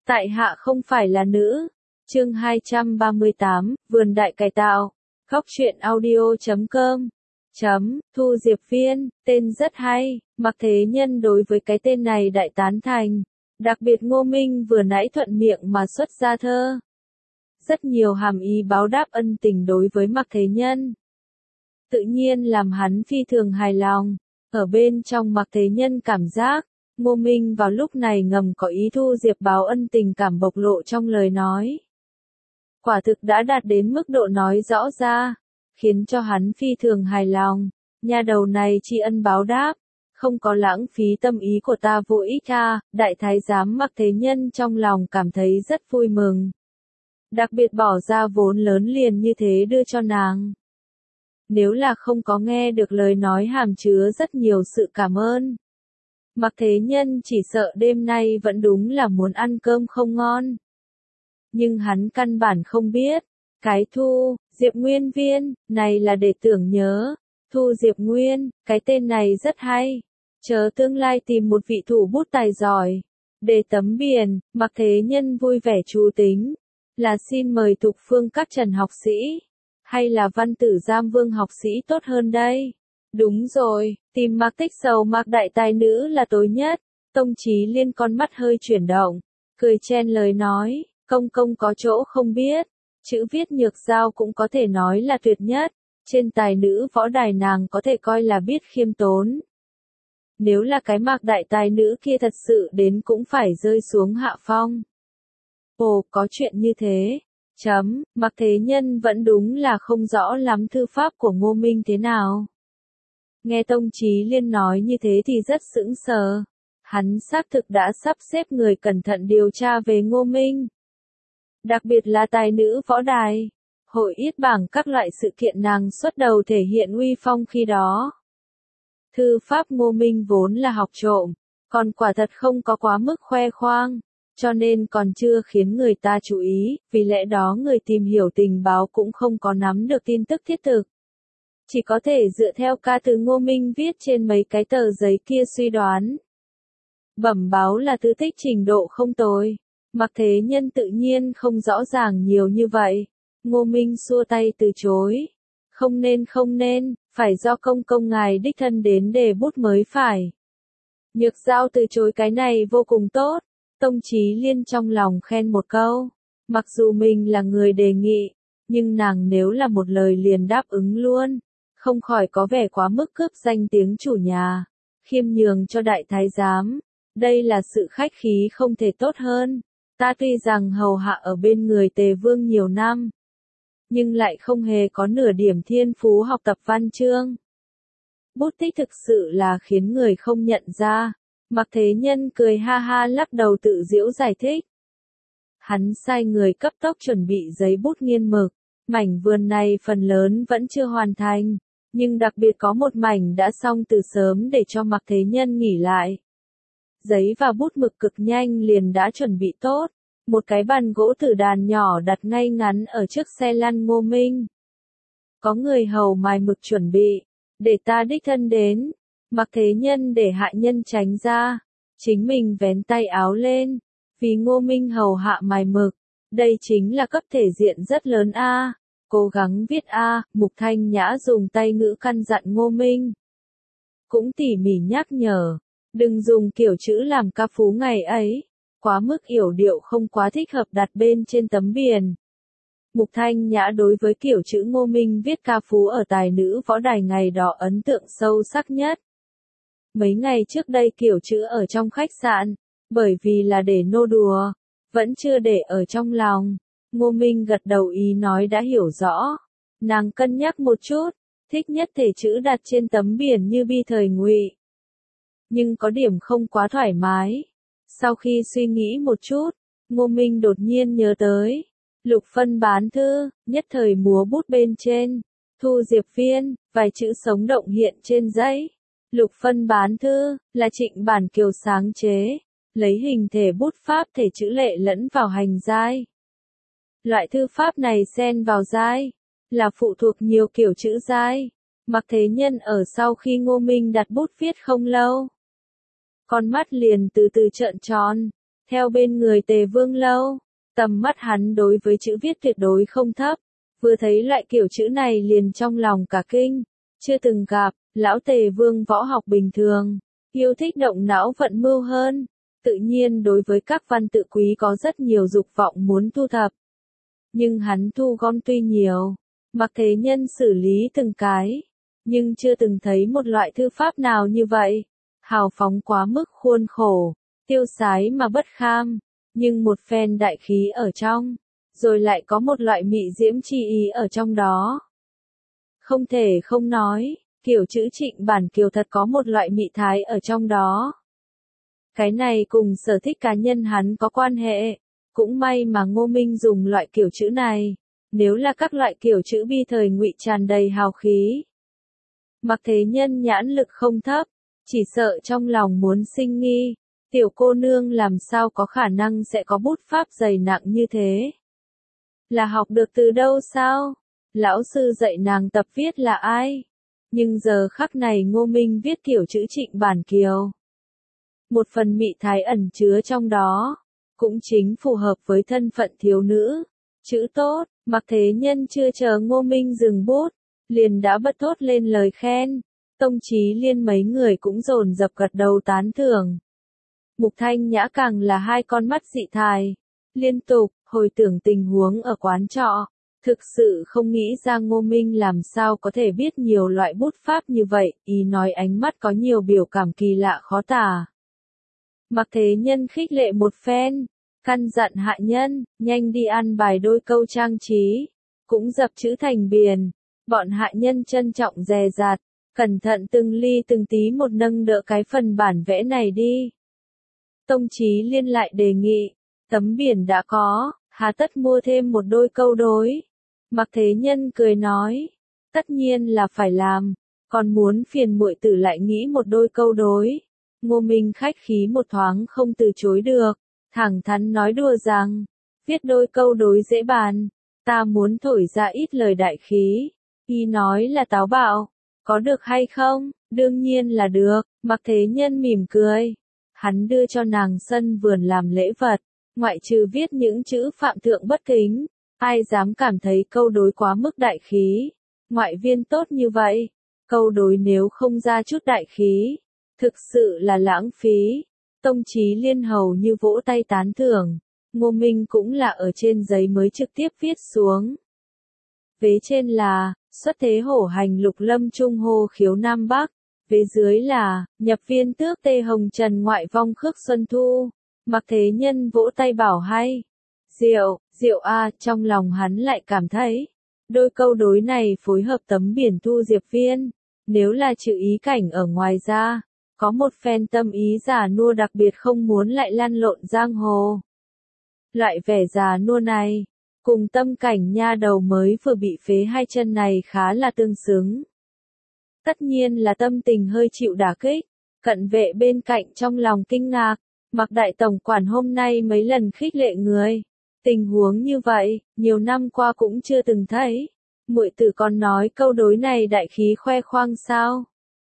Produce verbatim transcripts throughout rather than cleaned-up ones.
Tại hạ không phải là nữ. Chương hai trăm ba mươi tám, Vườn Đại Cải Tạo. Góc truyện audio chấm com. Chấm, Thu Diệp Viên, tên rất hay, Mạc Thế Nhân đối với cái tên này đại tán thành. Đặc biệt Ngô Minh vừa nãy thuận miệng mà xuất ra thơ. Rất nhiều hàm ý báo đáp ân tình đối với Mạc Thế Nhân. Tự nhiên làm hắn phi thường hài lòng. Ở bên trong Mạc Thế Nhân cảm giác, Ngô Minh vào lúc này ngầm có ý Thu Diệp báo ân tình cảm bộc lộ trong lời nói. Quả thực đã đạt đến mức độ nói rõ ra, khiến cho hắn phi thường hài lòng. Nhà đầu này tri ân báo đáp, không có lãng phí tâm ý của ta vô ích à, đại thái giám Mạc Thế Nhân trong lòng cảm thấy rất vui mừng. Đặc biệt bỏ ra vốn lớn liền như thế đưa cho nàng. Nếu là không có nghe được lời nói hàm chứa rất nhiều sự cảm ơn, Mạc Thế Nhân chỉ sợ đêm nay vẫn đúng là muốn ăn cơm không ngon. Nhưng hắn căn bản không biết, cái Thu, Diệp Nguyên Viên, này là để tưởng nhớ. Thu Diệp Nguyên, cái tên này rất hay. Chớ tương lai tìm một vị thủ bút tài giỏi. Để tấm biển, Mạc Thế Nhân vui vẻ chú tính. Là xin mời Thục Phương các Trần học sĩ, hay là Văn Tử Giam Vương học sĩ tốt hơn đây? Đúng rồi, tìm Mạc Tích Sầu Mạc đại tài nữ là tối nhất. Tông Chí Liên con mắt hơi chuyển động, cười chen lời nói, công công có chỗ không biết, chữ viết nhược giao cũng có thể nói là tuyệt nhất, trên tài nữ võ đài nàng có thể coi là biết khiêm tốn. Nếu là cái Mạc đại tài nữ kia thật sự đến cũng phải rơi xuống hạ phong. Ồ, có chuyện như thế. Chấm, Mạc Thế Nhân vẫn đúng là không rõ lắm thư pháp của Ngô Minh thế nào. Nghe Tông Chí Liên nói như thế thì rất sững sờ. Hắn xác thực đã sắp xếp người cẩn thận điều tra về Ngô Minh. Đặc biệt là tài nữ võ đài, hội yết bảng các loại sự kiện nàng xuất đầu thể hiện uy phong khi đó. Thư pháp Ngô Minh vốn là học trộm, còn quả thật không có quá mức khoe khoang, cho nên còn chưa khiến người ta chú ý, vì lẽ đó người tìm hiểu tình báo cũng không có nắm được tin tức thiết thực. Chỉ có thể dựa theo ca từ Ngô Minh viết trên mấy cái tờ giấy kia suy đoán. Bẩm báo là thư tích trình độ không tồi. Mạc Thế Nhân tự nhiên không rõ ràng nhiều như vậy. Ngô Minh xua tay từ chối. Không nên không nên, phải do công công ngài đích thân đến đề bút mới phải. Nhược giao từ chối cái này vô cùng tốt. Tông Chí Liên trong lòng khen một câu. Mặc dù mình là người đề nghị, nhưng nàng nếu là một lời liền đáp ứng luôn, không khỏi có vẻ quá mức cướp danh tiếng chủ nhà, khiêm nhường cho đại thái giám. Đây là sự khách khí không thể tốt hơn. Ta tuy rằng hầu hạ ở bên người Tề Vương nhiều năm, nhưng lại không hề có nửa điểm thiên phú học tập văn chương. Bút tích thực sự là khiến người không nhận ra. Mạc Thế Nhân cười ha ha lắc đầu tự giễu giải thích. Hắn sai người cấp tốc chuẩn bị giấy bút nghiên mực. Mảnh vườn này phần lớn vẫn chưa hoàn thành, nhưng đặc biệt có một mảnh đã xong từ sớm để cho Mạc Thế Nhân nghỉ lại. Giấy và bút mực cực nhanh liền đã chuẩn bị tốt. Một cái bàn gỗ tử đàn nhỏ đặt ngay ngắn ở trước xe lăn Ngô Minh. Có người hầu mài mực chuẩn bị, để ta đích thân đến. Mạc Thế Nhân để hạ nhân tránh ra, chính mình vén tay áo lên, vì Ngô Minh hầu hạ mài mực. Đây chính là cấp thể diện rất lớn a. Cố gắng viết a. Mục Thanh Nhã dùng tay ngữ căn dặn Ngô Minh. Cũng tỉ mỉ nhắc nhở, đừng dùng kiểu chữ làm ca phú ngày ấy. Quá mức yểu điệu không quá thích hợp đặt bên trên tấm biển. Mục Thanh Nhã đối với kiểu chữ Ngô Minh viết ca phú ở tài nữ võ đài ngày đó ấn tượng sâu sắc nhất. Mấy ngày trước đây kiểu chữ ở trong khách sạn, bởi vì là để nô đùa, vẫn chưa để ở trong lòng. Ngô Minh gật đầu ý nói đã hiểu rõ. Nàng cân nhắc một chút, thích nhất thể chữ đặt trên tấm biển như bi thời Ngụy. Nhưng có điểm không quá thoải mái. Sau khi suy nghĩ một chút, Ngô Minh đột nhiên nhớ tới. Lục phân bán thư, nhất thời múa bút bên trên. Thu Diệp Viên, vài chữ sống động hiện trên giấy. Lục phân bán thư, là Trịnh Bản Kiều sáng chế. Lấy hình thể bút pháp thể chữ lệ lẫn vào hành giai. Loại thư pháp này xen vào giai, là phụ thuộc nhiều kiểu chữ giai. Mạc Thế Nhân ở sau khi Ngô Minh đặt bút viết không lâu, con mắt liền từ từ trợn tròn. theo bên người Tề Vương lâu. Tầm mắt hắn đối với chữ viết tuyệt đối không thấp, vừa thấy loại kiểu chữ này liền trong lòng cả kinh, chưa từng gặp, lão Tề Vương võ học bình thường, yêu thích động não vận mưu hơn, tự nhiên đối với các văn tự quý có rất nhiều dục vọng muốn thu thập. Nhưng hắn thu gom tuy nhiều, Mặc Thế Nhân xử lý từng cái, nhưng chưa từng thấy một loại thư pháp nào như vậy, hào phóng quá mức khuôn khổ, tiêu sái mà bất kham, nhưng một phen đại khí ở trong, rồi lại có một loại mị diễm chi ý ở trong đó. Không thể không nói, kiểu chữ Trịnh Bản Kiều thật có một loại mị thái ở trong đó. Cái này cùng sở thích cá nhân hắn có quan hệ, cũng may mà Ngô Minh dùng loại kiểu chữ này, nếu là các loại kiểu chữ bi thời Ngụy tràn đầy hào khí. Mặc Thế Nhân nhãn lực không thấp, chỉ sợ trong lòng muốn sinh nghi, tiểu cô nương làm sao có khả năng sẽ có bút pháp dày nặng như thế. Là học được từ đâu sao? Lão sư dạy nàng tập viết là ai? Nhưng giờ khắc này Ngô Minh viết kiểu chữ Trịnh Bản Kiều. Một phần mị thái ẩn chứa trong đó, cũng chính phù hợp với thân phận thiếu nữ. Chữ tốt, Mặc Thế Nhân chưa chờ Ngô Minh dừng bút, liền đã bật thốt lên lời khen. Tông Chí Liên mấy người cũng dồn dập gật đầu tán thưởng. Mục Thanh Nhã càng là hai con mắt dị thài, liên tục hồi tưởng tình huống ở quán trọ, thực sự không nghĩ ra Ngô Minh làm sao có thể biết nhiều loại bút pháp như vậy, ý nói ánh mắt có nhiều biểu cảm kỳ lạ khó tả. Mặc Thế Nhân khích lệ một phen, căn dặn hạ nhân, nhanh đi ăn bài đôi câu trang trí, cũng dập chữ thành biền, bọn hạ nhân trân trọng dè dặt, cẩn thận từng ly từng tí một nâng đỡ cái phần bản vẽ này đi. Tông Chí Liên lại đề nghị, tấm biển đã có, hà tất mua thêm một đôi câu đối. Mặc Thế Nhân cười nói, tất nhiên là phải làm, còn muốn phiền muội tử lại nghĩ một đôi câu đối. Ngô Minh khách khí một thoáng không từ chối được, thẳng thắn nói đùa rằng, viết đôi câu đối dễ bàn, ta muốn thổi ra ít lời đại khí. Y nói là táo bạo, có được hay không? Đương nhiên là được. Mặc Thế Nhân mỉm cười, hắn đưa cho nàng sân vườn làm lễ vật, ngoại trừ viết những chữ phạm thượng bất kính, ai dám cảm thấy câu đối quá mức đại khí. Ngoại viên tốt như vậy, câu đối nếu không ra chút đại khí, thực sự là lãng phí. Tông Chí Liên hầu như vỗ tay tán thưởng, Ngô Minh cũng là ở trên giấy mới trực tiếp viết xuống. Vế trên là, xuất thế hổ hành lục lâm trung hô khiếu Nam Bắc, vế dưới là, nhập viên tước tê hồng trần ngoại vong khước xuân thu. Mặc Thế Nhân vỗ tay bảo hay. Diệu, diệu a, trong lòng hắn lại cảm thấy, đôi câu đối này phối hợp tấm biển thu diệp viên, nếu là chữ ý cảnh ở ngoài ra, có một phen tâm ý giả nua đặc biệt không muốn lại lăn lộn giang hồ. Loại vẻ già nua này, cùng tâm cảnh nha đầu mới vừa bị phế hai chân này khá là tương xứng. Tất nhiên là tâm tình hơi chịu đả kích, cận vệ bên cạnh trong lòng kinh ngạc, Mặc đại tổng quản hôm nay mấy lần khích lệ người. Tình huống như vậy, nhiều năm qua cũng chưa từng thấy. Muội tử còn nói câu đối này đại khí khoe khoang sao?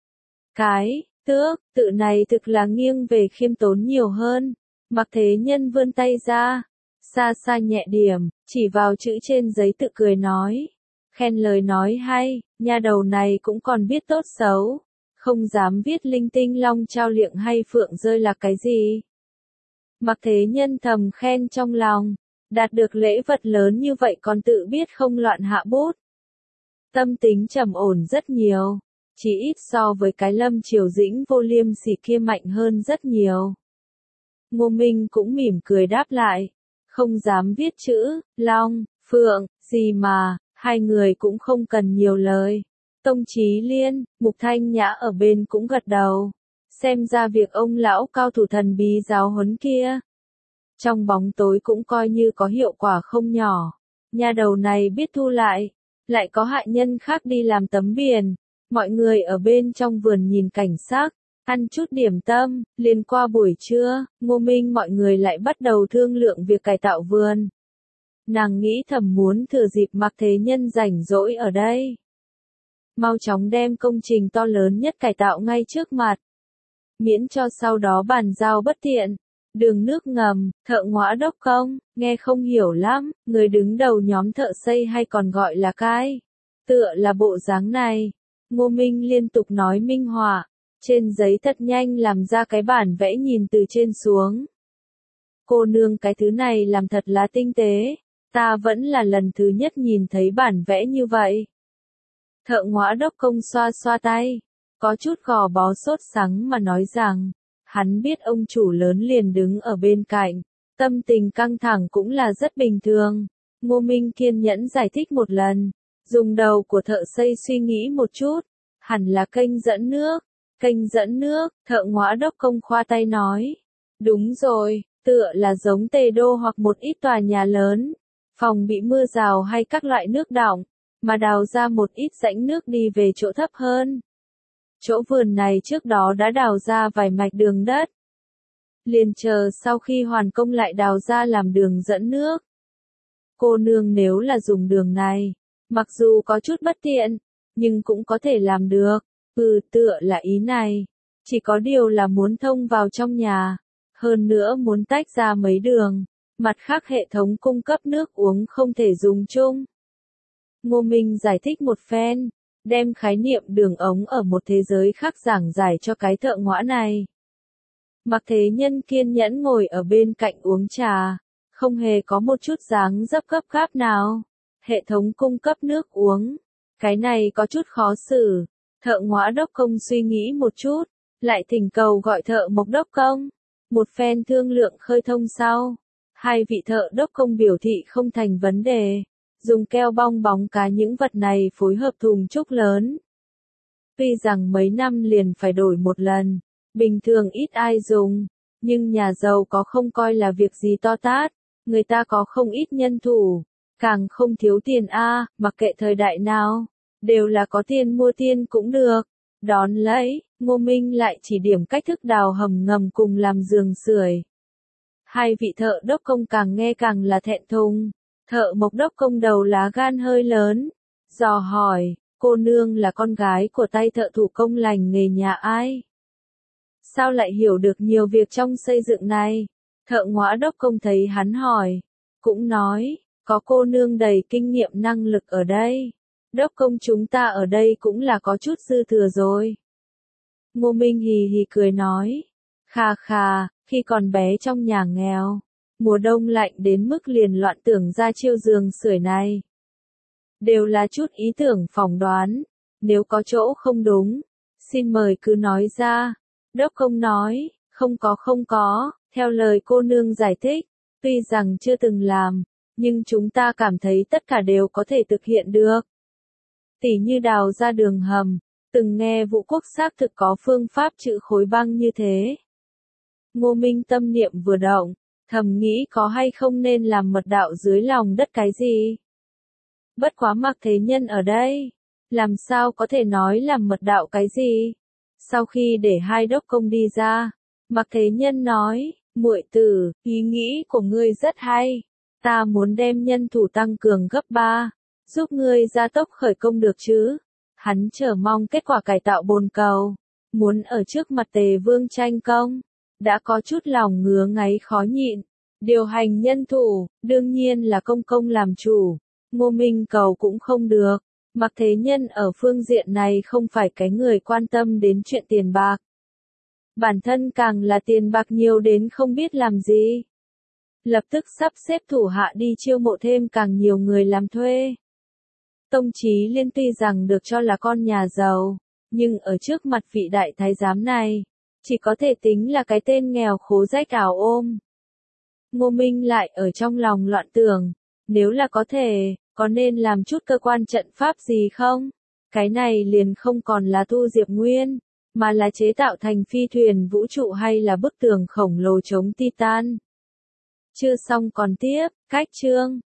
Cái, tước, tự này thực là nghiêng về khiêm tốn nhiều hơn. Mặc Thế Nhân vươn tay ra, xa xa nhẹ điểm, chỉ vào chữ trên giấy tự cười nói. Khen lời nói hay, nha đầu này cũng còn biết tốt xấu. Không dám viết linh tinh long trao liệng hay phượng rơi là cái gì. Mặc Thế Nhân thầm khen trong lòng, đạt được lễ vật lớn như vậy còn tự biết không loạn hạ bút. Tâm tính trầm ổn rất nhiều, chỉ ít so với cái Lâm Triều Dĩnh vô liêm sỉ kia mạnh hơn rất nhiều. Ngô Minh cũng mỉm cười đáp lại, không dám viết chữ, long, phượng, gì mà, hai người cũng không cần nhiều lời. Tông Chí Liên, Mục Thanh Nhã ở bên cũng gật đầu. Xem ra việc ông lão cao thủ thần bí giáo huấn kia, trong bóng tối cũng coi như có hiệu quả không nhỏ. Nhà đầu này biết thu lại, lại có hạ nhân khác đi làm tấm biển. Mọi người ở bên trong vườn nhìn cảnh sắc, ăn chút điểm tâm, liền qua buổi trưa, Ngô Minh mọi người lại bắt đầu thương lượng việc cải tạo vườn. Nàng nghĩ thầm muốn thừa dịp Mặc Thế Nhân rảnh rỗi ở đây, mau chóng đem công trình to lớn nhất cải tạo ngay trước mặt, miễn cho sau đó bàn giao bất tiện. Đường nước ngầm, thợ ngõa đốc công, nghe không hiểu lắm, người đứng đầu nhóm thợ xây hay còn gọi là cái. Tựa là bộ dáng này. Ngô Minh liên tục nói minh họa, trên giấy thật nhanh làm ra cái bản vẽ nhìn từ trên xuống. Cô nương cái thứ này làm thật là tinh tế, ta vẫn là lần thứ nhất nhìn thấy bản vẽ như vậy. Thợ ngõa đốc công xoa xoa tay, có chút gò bó sốt sắng mà nói rằng, hắn biết ông chủ lớn liền đứng ở bên cạnh, tâm tình căng thẳng cũng là rất bình thường. Ngô Minh kiên nhẫn giải thích một lần, dùng đầu của thợ xây suy nghĩ một chút, hẳn là kênh dẫn nước, kênh dẫn nước, thợ ngõa đốc công khoa tay nói. Đúng rồi, tựa là giống Tề Đô hoặc một ít tòa nhà lớn, phòng bị mưa rào hay các loại nước đọng, mà đào ra một ít rãnh nước đi về chỗ thấp hơn. Chỗ vườn này trước đó đã đào ra vài mạch đường đất. Liền chờ sau khi hoàn công lại đào ra làm đường dẫn nước. Cô nương nếu là dùng đường này, mặc dù có chút bất tiện, nhưng cũng có thể làm được. Ừ, tựa là ý này. Chỉ có điều là muốn thông vào trong nhà. Hơn nữa muốn tách ra mấy đường. Mặt khác hệ thống cung cấp nước uống không thể dùng chung. Ngô Minh giải thích một phen, đem khái niệm đường ống ở một thế giới khác giảng giải cho cái thợ ngõa này. Mặc Thế Nhân kiên nhẫn ngồi ở bên cạnh uống trà, không hề có một chút dáng dấp gấp gáp nào. Hệ thống cung cấp nước uống, cái này có chút khó xử. Thợ ngõa đốc công suy nghĩ một chút, lại thỉnh cầu gọi thợ mộc đốc công. Một phen thương lượng khơi thông sau, hai vị thợ đốc công biểu thị không thành vấn đề. Dùng keo bong bóng cá những vật này phối hợp thùng trúc lớn. Tuy rằng mấy năm liền phải đổi một lần, bình thường ít ai dùng, nhưng nhà giàu có không coi là việc gì to tát, người ta có không ít nhân thủ, càng không thiếu tiền a, mặc kệ thời đại nào, đều là có tiền mua tiền cũng được. Đón lấy, Ngô Minh lại chỉ điểm cách thức đào hầm ngầm cùng làm giường sưởi. Hai vị thợ đốc công càng nghe càng là thẹn thùng. Thợ mộc đốc công đầu lá gan hơi lớn, dò hỏi, cô nương là con gái của tay thợ thủ công lành nghề nhà ai? Sao lại hiểu được nhiều việc trong xây dựng này? Thợ ngõa đốc công thấy hắn hỏi, cũng nói, có cô nương đầy kinh nghiệm năng lực ở đây. Đốc công chúng ta ở đây cũng là có chút dư thừa rồi. Ngô Minh hì hì cười nói, khà khà, khi còn bé trong nhà nghèo. Mùa đông lạnh đến mức liền loạn tưởng ra chiêu giường sưởi này. Đều là chút ý tưởng phỏng đoán, nếu có chỗ không đúng, xin mời cứ nói ra. Đốc công nói, không có không có, theo lời cô nương giải thích, tuy rằng chưa từng làm, nhưng chúng ta cảm thấy tất cả đều có thể thực hiện được. Tỉ như đào ra đường hầm, từng nghe Vũ Quốc xác thực có phương pháp trữ khối băng như thế. Ngô Minh tâm niệm vừa động. Thầm nghĩ có hay không nên làm mật đạo dưới lòng đất cái gì. Bất quá Mặc Thế Nhân ở đây, làm sao có thể nói làm mật đạo cái gì. Sau khi để hai đốc công đi ra, Mặc Thế Nhân nói, muội tử, ý nghĩ của ngươi rất hay. Ta muốn đem nhân thủ tăng cường gấp ba, giúp ngươi gia tốc khởi công được chứ. Hắn chờ mong kết quả cải tạo bồn cầu, muốn ở trước mặt Tề Vương tranh công. Đã có chút lòng ngứa ngáy khó nhịn. Điều hành nhân thủ, đương nhiên là công công làm chủ. Ngô Minh cầu cũng không được. Mặc Thế Nhân ở phương diện này không phải cái người quan tâm đến chuyện tiền bạc. Bản thân càng là tiền bạc nhiều đến không biết làm gì. Lập tức sắp xếp thủ hạ đi chiêu mộ thêm càng nhiều người làm thuê. Tông Chí Liên tuy rằng được cho là con nhà giàu, nhưng ở trước mặt vị đại thái giám này, chỉ có thể tính là cái tên nghèo khố rách ảo ôm. Ngô Minh lại ở trong lòng loạn tưởng, nếu là có thể, có nên làm chút cơ quan trận pháp gì không? Cái này liền không còn là Thu Diệp Nguyên, mà là chế tạo thành phi thuyền vũ trụ hay là bức tường khổng lồ chống Titan. Chưa xong còn tiếp, cách chương.